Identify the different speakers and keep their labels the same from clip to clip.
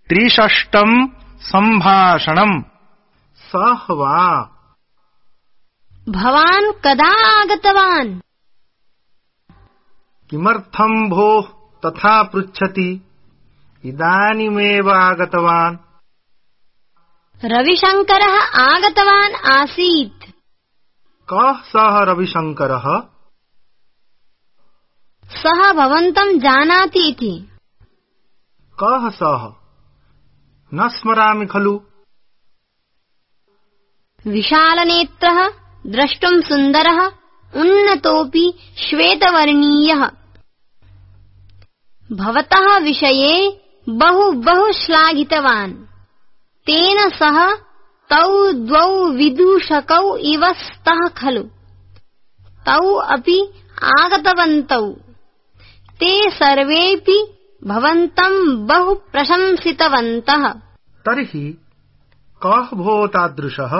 Speaker 1: त्रिषष्टम संभाषणम सः वा
Speaker 2: भवान् कदा आगतवान्?
Speaker 1: किमर्थं भोः तथा पृच्छति? इदानीमेव आगतवान्।
Speaker 2: रविशङ्करः आगतवान् आसीत्।
Speaker 1: कः सः रविशङ्करः?
Speaker 2: सः भवन्तं जानाति इति।
Speaker 1: कः सः? न स्मरामि खलु।
Speaker 2: विशालनेत्रः, द्रष्टुं सुन्दरः, उन्नतोऽपि श्वेतवर्णीयः। भवतः विषये बहु श्लाघितवान्। तेन सह तौ द्वौ विदूषकौ इव स्तः खलु। तौ अपि आगतवन्तौ। ते सर्वेऽपि भवन्तं बहु प्रशंसितवन्तः।
Speaker 1: तर्हि कः भो तादृशः?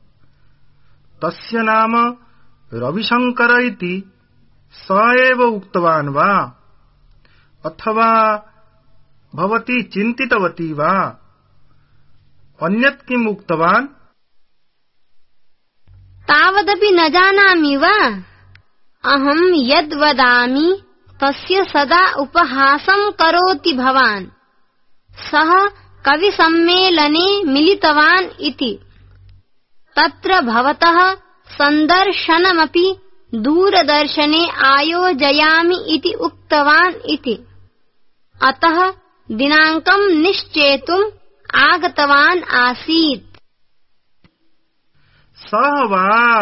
Speaker 1: तस्य नाम रविशङ्कर इति स एव उक्तवान् वा? अथवा भवती चिन्तितवती वा? अन्यत् किम् उक्तवान्?
Speaker 2: तावदपि न जानामि वा? अहं यद् वदामि तस्य सदा उपहासं करोति भवान्। सः कविसम्मेलने मिलितवान् इति। तत्र भवतः सन्दर्शनमपि दूरदर्शने आयोजयामि इति उक्तवान् इति। अतः दिनाङ्कं निश्चेतुम् आगतवान् आसीत्।
Speaker 1: सः वा?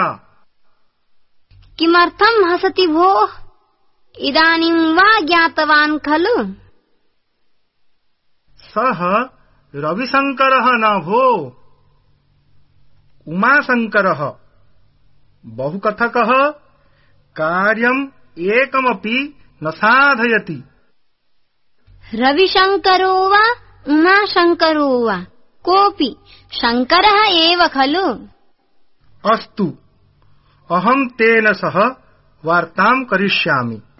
Speaker 2: किमर्थं हसति भोः? इदानीं वा ज्ञातवान् खलु?
Speaker 1: सः रविशङ्करः न भो, उमाशङ्करः। बहुकथकः, कार्यम् एकमपि न साधयति।
Speaker 2: रविशङ्करो वा उमाशङ्करो वा कोऽपि शङ्करः एव खलु।
Speaker 1: अस्तु, अहं तेन सह वार्तां करिष्यामि।